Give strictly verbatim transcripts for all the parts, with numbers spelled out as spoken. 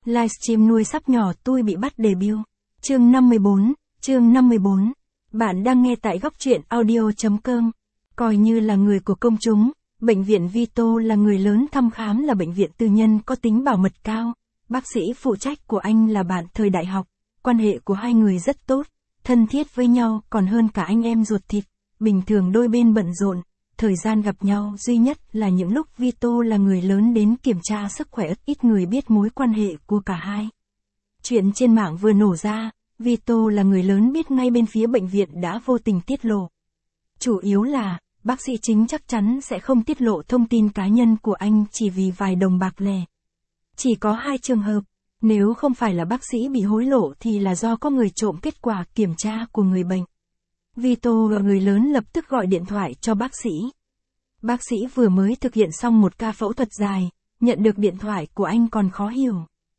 Livestream nuôi sắp nhỏ tôi bị bắt debut. Chương năm mươi bốn, chương năm mươi bốn. Bạn đang nghe tại góc truyện audio chấm com. Coi như là người của công chúng, bệnh viện Vito là người lớn thăm khám là bệnh viện tư nhân có tính bảo mật cao. Bác sĩ phụ trách của anh là bạn thời đại học, quan hệ của hai người rất tốt, thân thiết với nhau còn hơn cả anh em ruột thịt. Bình thường đôi bên bận rộn, thời gian gặp nhau duy nhất là những lúc Vito là người lớn đến kiểm tra sức khỏe, ít người biết mối quan hệ của cả hai. Chuyện trên mạng vừa nổ ra, Vito là người lớn biết ngay bên phía bệnh viện đã vô tình tiết lộ. Chủ yếu là, bác sĩ chính chắc chắn sẽ không tiết lộ thông tin cá nhân của anh chỉ vì vài đồng bạc lẻ. Chỉ có hai trường hợp, nếu không phải là bác sĩ bị hối lộ thì là do có người trộm kết quả kiểm tra của người bệnh. Vito và người lớn lập tức gọi điện thoại cho bác sĩ. Bác sĩ vừa mới thực hiện xong một ca phẫu thuật dài, nhận được điện thoại của anh còn khó hiểu.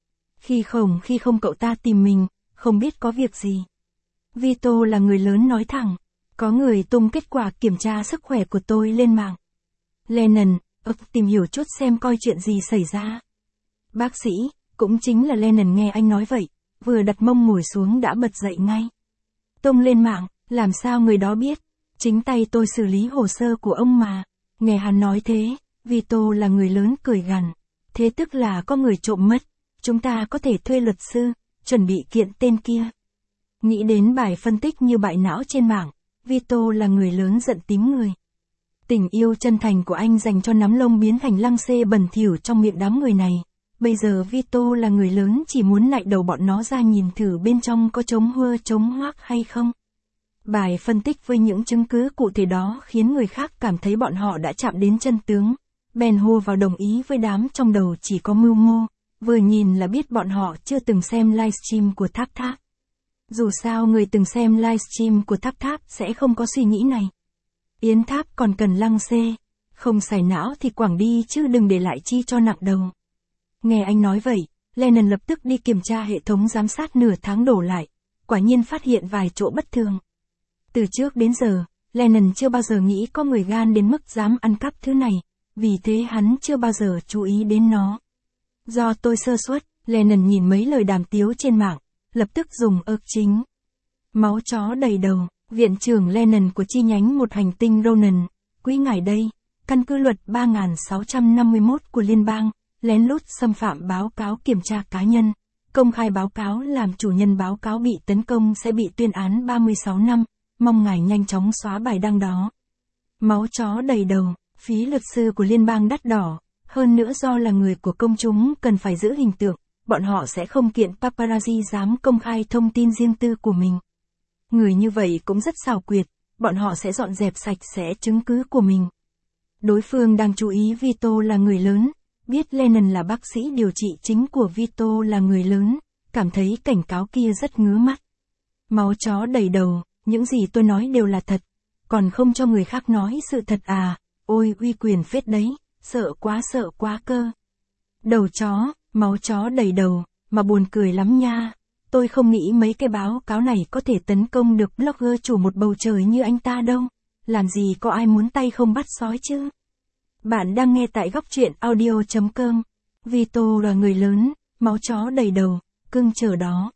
Khi không khi không cậu ta tìm mình, không biết có việc gì. Vito là người lớn nói thẳng, có người tung kết quả kiểm tra sức khỏe của tôi lên mạng. Lennon, ực tìm hiểu chút xem coi chuyện gì xảy ra. Bác sĩ, cũng chính là Lennon nghe anh nói vậy, vừa đặt mông ngồi xuống đã bật dậy ngay. Tung lên mạng, làm sao người đó biết, chính tay tôi xử lý hồ sơ của ông mà. Nghe hắn nói thế, Vito là người lớn cười gằn. Thế tức là có người trộm mất, chúng ta có thể thuê luật sư, chuẩn bị kiện tên kia. Nghĩ đến bài phân tích như bại não trên mạng, Vito là người lớn giận tím người. Tình yêu chân thành của anh dành cho nắm lông biến thành lăng xê bẩn thỉu trong miệng đám người này. Bây giờ Vito là người lớn chỉ muốn nạy đầu bọn nó ra nhìn thử bên trong có trống hua trống hoác hay không. Bài phân tích với những chứng cứ cụ thể đó khiến người khác cảm thấy bọn họ đã chạm đến chân tướng. Bèn hô vào đồng ý với đám trong đầu chỉ có mưu mô, vừa nhìn là biết bọn họ chưa từng xem livestream của Tháp Tháp. Dù sao người từng xem livestream của Tháp Tháp sẽ không có suy nghĩ này. Yến Tháp còn cần lăng xê, không xài não thì quẳng đi chứ đừng để lại chi cho nặng đầu. Nghe anh nói vậy, Lennon lập tức đi kiểm tra hệ thống giám sát nửa tháng đổ lại, quả nhiên phát hiện vài chỗ bất thường. Từ trước đến giờ, Lennon chưa bao giờ nghĩ có người gan đến mức dám ăn cắp thứ này, vì thế hắn chưa bao giờ chú ý đến nó. Do tôi sơ suất, Lennon nhìn mấy lời đàm tiếu trên mạng, lập tức dùng ớt chính. Máu chó đầy đầu, viện trưởng Lennon của chi nhánh một hành tinh Ronan, quý ngài đây, căn cứ luật ba nghìn sáu trăm năm mươi mốt của liên bang, lén lút xâm phạm báo cáo kiểm tra cá nhân, công khai báo cáo làm chủ nhân báo cáo bị tấn công sẽ bị tuyên án ba mươi sáu năm. Mong ngài nhanh chóng xóa bài đăng đó. Máu chó đầy đầu, phí luật sư của liên bang đắt đỏ, hơn nữa do là người của công chúng cần phải giữ hình tượng, bọn họ sẽ không kiện paparazzi dám công khai thông tin riêng tư của mình. Người như vậy cũng rất xảo quyệt, bọn họ sẽ dọn dẹp sạch sẽ chứng cứ của mình. Đối phương đang chú ý Vito là người lớn, biết Lennon là bác sĩ điều trị chính của Vito là người lớn, cảm thấy cảnh cáo kia rất ngứa mắt. Máu chó đầy đầu. Những gì tôi nói đều là thật, còn không cho người khác nói sự thật à, ôi uy quyền phết đấy, sợ quá sợ quá cơ. Đầu chó, máu chó đầy đầu, mà buồn cười lắm nha, tôi không nghĩ mấy cái báo cáo này có thể tấn công được blogger chủ một bầu trời như anh ta đâu, làm gì có ai muốn tay không bắt sói chứ. Bạn đang nghe tại góc truyện audio chấm com, Vito là người lớn, máu chó đầy đầu, cưng chờ đó.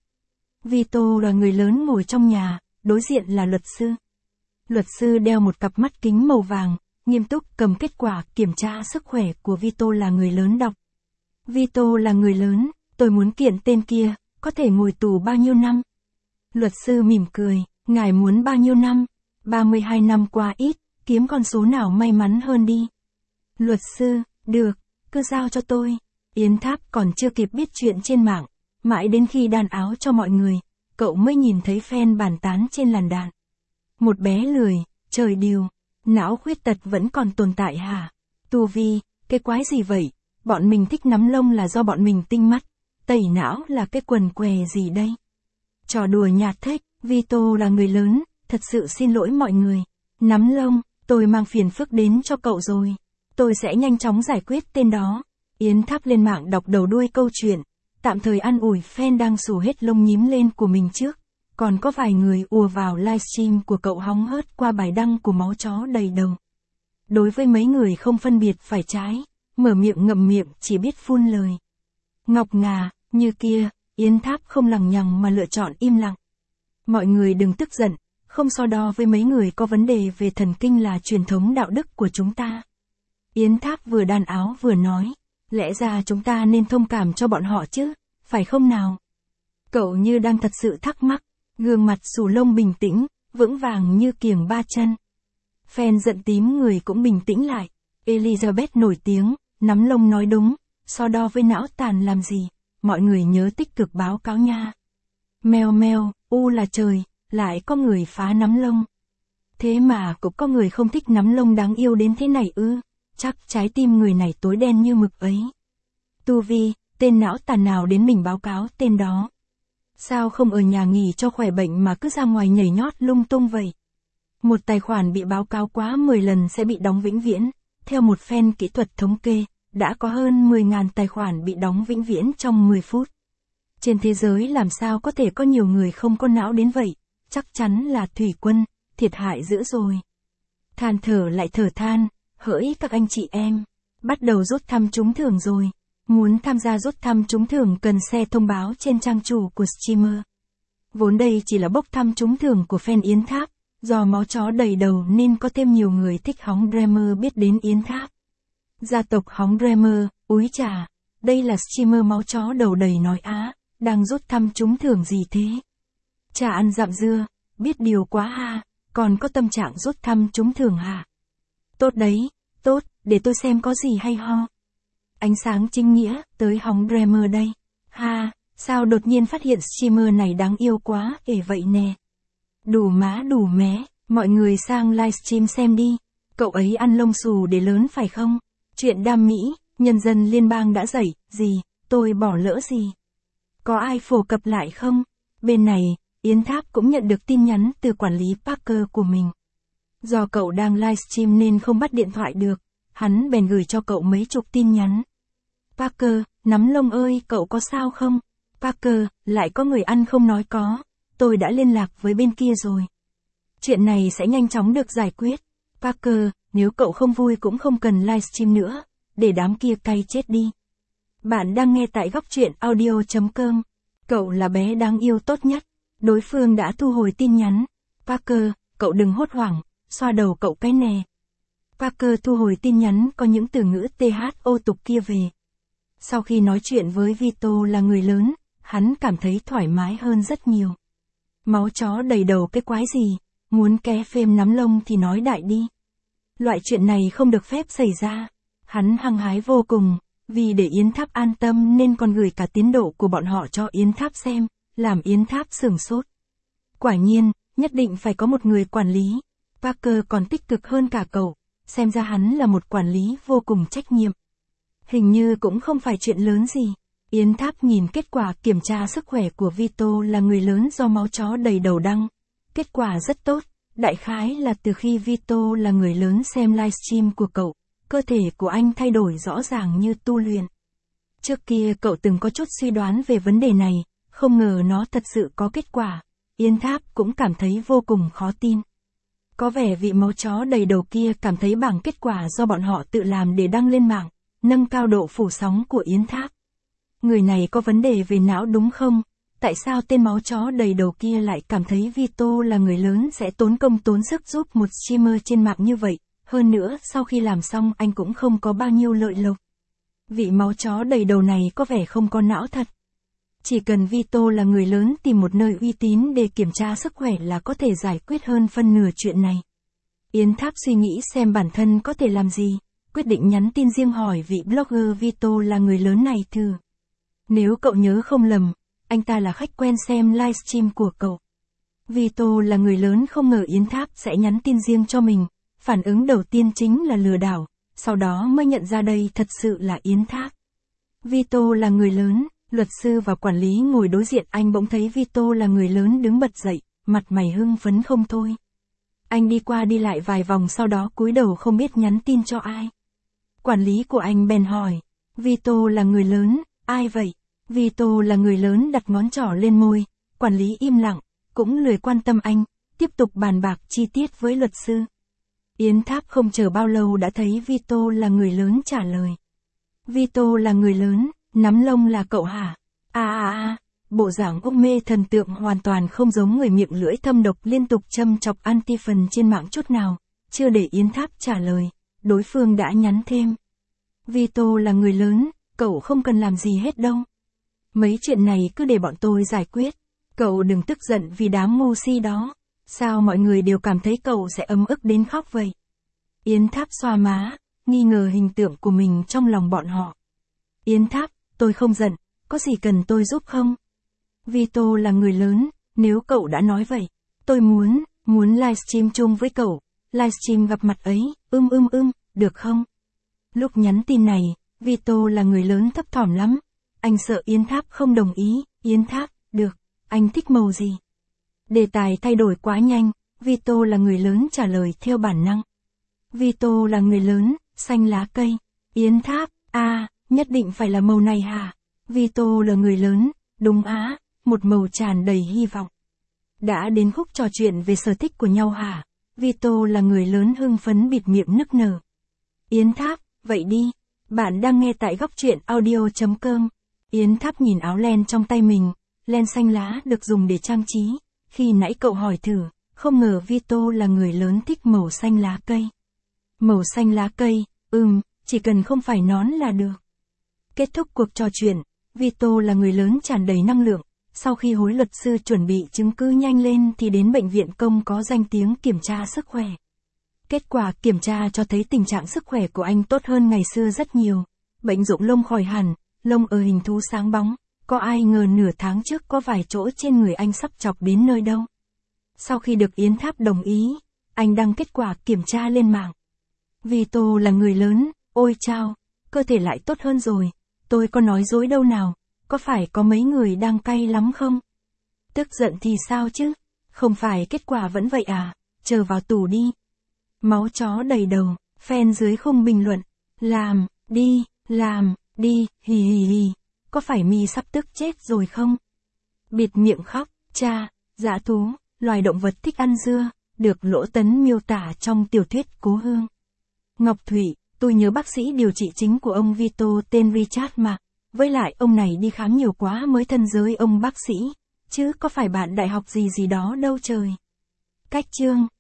Vito là người lớn ngồi trong nhà. Đối diện là luật sư. Luật sư đeo một cặp mắt kính màu vàng, nghiêm túc cầm kết quả kiểm tra sức khỏe của Vito là người lớn đọc. Vito là người lớn, tôi muốn kiện tên kia, có thể ngồi tù bao nhiêu năm? Luật sư mỉm cười, ngài muốn bao nhiêu năm? ba mươi hai năm qua ít, kiếm con số nào may mắn hơn đi. Luật sư, được, cứ giao cho tôi. Yến Tháp còn chưa kịp biết chuyện trên mạng, mãi đến khi đan áo cho mọi người, cậu mới nhìn thấy fan bàn tán trên làn đạn. Một bé lười, trời điều, não khuyết tật vẫn còn tồn tại hả? Tu vi, cái quái gì vậy? Bọn mình thích nắm lông là do bọn mình tinh mắt, tẩy não là cái quần què gì đây? Trò đùa nhạt thích, Vito là người lớn, thật sự xin lỗi mọi người. Nắm lông, tôi mang phiền phức đến cho cậu rồi. Tôi sẽ nhanh chóng giải quyết tên đó. Yến Tháp lên mạng đọc đầu đuôi câu chuyện. Tạm thời an ủi fan đang xù hết lông nhím lên của mình trước, còn có vài người ùa vào livestream của cậu hóng hớt qua bài đăng của máu chó đầy đầu. Đối với mấy người không phân biệt phải trái, mở miệng ngậm miệng chỉ biết phun lời. Ngọc ngà, Như kia, Yến Tháp không lằng nhằng mà lựa chọn im lặng. Mọi người đừng tức giận, không so đo với mấy người có vấn đề về thần kinh là truyền thống đạo đức của chúng ta. Yến Tháp vừa đan áo vừa nói, lẽ ra chúng ta nên thông cảm cho bọn họ chứ, phải không nào? Cậu như đang thật sự thắc mắc, gương mặt xù lông bình tĩnh, vững vàng như kiềng ba chân. Fan giận tím người cũng bình tĩnh lại. Elizabeth nổi tiếng, nắm lông nói đúng, so đo với não tàn làm gì, mọi người nhớ tích cực báo cáo nha. Mèo mèo, u là trời, lại có người phá nắm lông. Thế mà cũng có người không thích nắm lông đáng yêu đến thế này ư, chắc trái tim người này tối đen như mực ấy. Tu Vi, tên não tàn nào đến mình báo cáo tên đó. Sao không ở nhà nghỉ cho khỏe bệnh mà cứ ra ngoài nhảy nhót lung tung vậy? Một tài khoản bị báo cáo quá mười lần sẽ bị đóng vĩnh viễn. Theo một fan kỹ thuật thống kê, đã có hơn mười nghìn tài khoản bị đóng vĩnh viễn trong mười phút. Trên thế giới làm sao có thể có nhiều người không có não đến vậy? Chắc chắn là Thủy Quân, thiệt hại dữ rồi. Than thở lại thở than, hỡi các anh chị em, bắt đầu rút thăm trúng thưởng rồi. Muốn tham gia rút thăm trúng thưởng cần share thông báo trên trang chủ của streamer. Vốn đây chỉ là bốc thăm trúng thưởng của fan Yến Tháp, do máu chó đầy đầu nên có thêm nhiều người thích hóng Dreamer biết đến Yến Tháp. Gia tộc hóng Dreamer, úi chà, đây là streamer máu chó đầu đầy nói á, đang rút thăm trúng thưởng gì thế? Chả ăn dặm dưa, biết điều quá ha, còn có tâm trạng rút thăm trúng thưởng hả? Tốt đấy, tốt, để tôi xem có gì hay ho. Ánh sáng chính nghĩa, tới hóng Dreamer đây. Ha, sao đột nhiên phát hiện streamer này đáng yêu quá, ể vậy nè. Đủ má đủ mé, mọi người sang livestream xem đi. Cậu ấy ăn lông xù để lớn phải không? Chuyện đam mỹ, nhân dân liên bang đã dậy, gì, tôi bỏ lỡ gì? Có ai phổ cập lại không? Bên này, Yến Tháp cũng nhận được tin nhắn từ quản lý Parker của mình. Do cậu đang livestream nên không bắt điện thoại được, hắn bèn gửi cho cậu mấy chục tin nhắn. Parker, nắm lông ơi, cậu có sao không? Parker, lại có người ăn không nói có. Tôi đã liên lạc với bên kia rồi. Chuyện này sẽ nhanh chóng được giải quyết. Parker, nếu cậu không vui cũng không cần livestream nữa, để đám kia cay chết đi. Bạn đang nghe tại góc truyện audio chấm com. Cậu là bé đáng yêu tốt nhất. Đối phương đã thu hồi tin nhắn. Parker, cậu đừng hốt hoảng, xoa đầu cậu cái nè. Parker thu hồi tin nhắn có những từ ngữ thô tục kia về. Sau khi nói chuyện với Vito là người lớn, hắn cảm thấy thoải mái hơn rất nhiều. Máu chó đầy đầu cái quái gì, muốn ké phêm nắm lông thì nói đại đi. Loại chuyện này không được phép xảy ra. Hắn hăng hái vô cùng, vì để Yến Tháp an tâm nên còn gửi cả tiến độ của bọn họ cho Yến Tháp xem, làm Yến Tháp sửng sốt. Quả nhiên, nhất định phải có một người quản lý. Parker còn tích cực hơn cả cậu, xem ra hắn là một quản lý vô cùng trách nhiệm. Hình như cũng không phải chuyện lớn gì. Yến Tháp nhìn kết quả kiểm tra sức khỏe của Vito là người lớn do máu chó đầy đầu đăng. Kết quả rất tốt, đại khái là từ khi Vito là người lớn xem livestream của cậu, cơ thể của anh thay đổi rõ ràng như tu luyện. Trước kia cậu từng có chút suy đoán về vấn đề này, không ngờ nó thật sự có kết quả. Yến Tháp cũng cảm thấy vô cùng khó tin. Có vẻ vị máu chó đầy đầu kia cảm thấy bảng kết quả do bọn họ tự làm để đăng lên mạng, nâng cao độ phủ sóng của Yến Tháp. Người này có vấn đề về não đúng không? Tại sao tên máu chó đầy đầu kia lại cảm thấy Vito là người lớn sẽ tốn công tốn sức giúp một streamer trên mạng như vậy? Hơn nữa, sau khi làm xong anh cũng không có bao nhiêu lợi lộc. Vị máu chó đầy đầu này có vẻ không có não thật. Chỉ cần Vito là người lớn tìm một nơi uy tín để kiểm tra sức khỏe là có thể giải quyết hơn phân nửa chuyện này. Yến Tháp suy nghĩ xem bản thân có thể làm gì, quyết định nhắn tin riêng hỏi vị blogger Vito là người lớn này thử. Nếu cậu nhớ không lầm, anh ta là khách quen xem livestream của cậu. Vito là người lớn không ngờ Yến Tháp sẽ nhắn tin riêng cho mình, phản ứng đầu tiên chính là lừa đảo, sau đó mới nhận ra đây thật sự là Yến Tháp. Vito là người lớn, luật sư và quản lý ngồi đối diện anh bỗng thấy Vito là người lớn đứng bật dậy, mặt mày hưng phấn không thôi. Anh đi qua đi lại vài vòng sau đó cúi đầu không biết nhắn tin cho ai. Quản lý của anh bèn hỏi, Vito là người lớn, ai vậy? Vito là người lớn đặt ngón trỏ lên môi, quản lý im lặng, cũng lười quan tâm anh, tiếp tục bàn bạc chi tiết với luật sư. Yến Tháp không chờ bao lâu đã thấy Vito là người lớn trả lời. Vito là người lớn, nắm lông là cậu hả? À à à, bộ dạng úp mê thần tượng hoàn toàn không giống người miệng lưỡi thâm độc liên tục châm chọc anti-fan trên mạng chút nào. Chưa để Yến Tháp trả lời, đối phương đã nhắn thêm. Vito là người lớn, cậu không cần làm gì hết đâu. Mấy chuyện này cứ để bọn tôi giải quyết. Cậu đừng tức giận vì đám ngu si đó. Sao mọi người đều cảm thấy cậu sẽ ấm ức đến khóc vậy? Yến Tháp xoa má, nghi ngờ hình tượng của mình trong lòng bọn họ. Yến Tháp, tôi không giận, có gì cần tôi giúp không? Vito là người lớn, nếu cậu đã nói vậy, tôi muốn, muốn livestream chung với cậu, livestream gặp mặt ấy, ưm ưm ưm, được không? Lúc nhắn tin này, Vito là người lớn thấp thỏm lắm, anh sợ Yến Tháp không đồng ý, Yến Tháp, được, anh thích màu gì? Đề tài thay đổi quá nhanh, Vito là người lớn trả lời theo bản năng. Vito là người lớn, xanh lá cây, Yến Tháp, à, nhất định phải là màu này hả? Vito là người lớn, đúng á, một màu tràn đầy hy vọng. Đã đến khúc trò chuyện về sở thích của nhau hả? Vito là người lớn hưng phấn bịt miệng nức nở. Yến Tháp, vậy đi, bạn đang nghe tại góc truyện audio chấm com. Yến Tháp nhìn áo len trong tay mình, len xanh lá được dùng để trang trí. Khi nãy cậu hỏi thử, không ngờ Vito là người lớn thích màu xanh lá cây. Màu xanh lá cây, ừm, chỉ cần không phải nón là được. Kết thúc cuộc trò chuyện, Vito là người lớn tràn đầy năng lượng. Sau khi hối luật sư chuẩn bị chứng cứ nhanh lên thì đến bệnh viện công có danh tiếng kiểm tra sức khỏe. Kết quả kiểm tra cho thấy tình trạng sức khỏe của anh tốt hơn ngày xưa rất nhiều. Bệnh rụng lông khỏi hẳn, lông ở hình thú sáng bóng. Có ai ngờ nửa tháng trước có vài chỗ trên người anh sắp chọc đến nơi đâu. Sau khi được Yến Tháp đồng ý, anh đăng kết quả kiểm tra lên mạng. Vito là người lớn, ôi chao, cơ thể lại tốt hơn rồi. Tôi có nói dối đâu nào, có phải có mấy người đang cay lắm không? Tức giận thì sao chứ, không phải kết quả vẫn vậy à, chờ vào tù đi. Máu chó đầy đầu, fan dưới khung bình luận, làm, đi, làm, đi, hì hì hì, có phải mi sắp tức chết rồi không? Bịt miệng khóc, cha, dã thú, loài động vật thích ăn dưa, được Lỗ Tấn miêu tả trong tiểu thuyết Cố Hương. Ngọc Thủy, tôi nhớ bác sĩ điều trị chính của ông Vito tên Richard mà, với lại ông này đi khám nhiều quá mới thân giới ông bác sĩ, chứ có phải bạn đại học gì gì đó đâu trời. Cách chương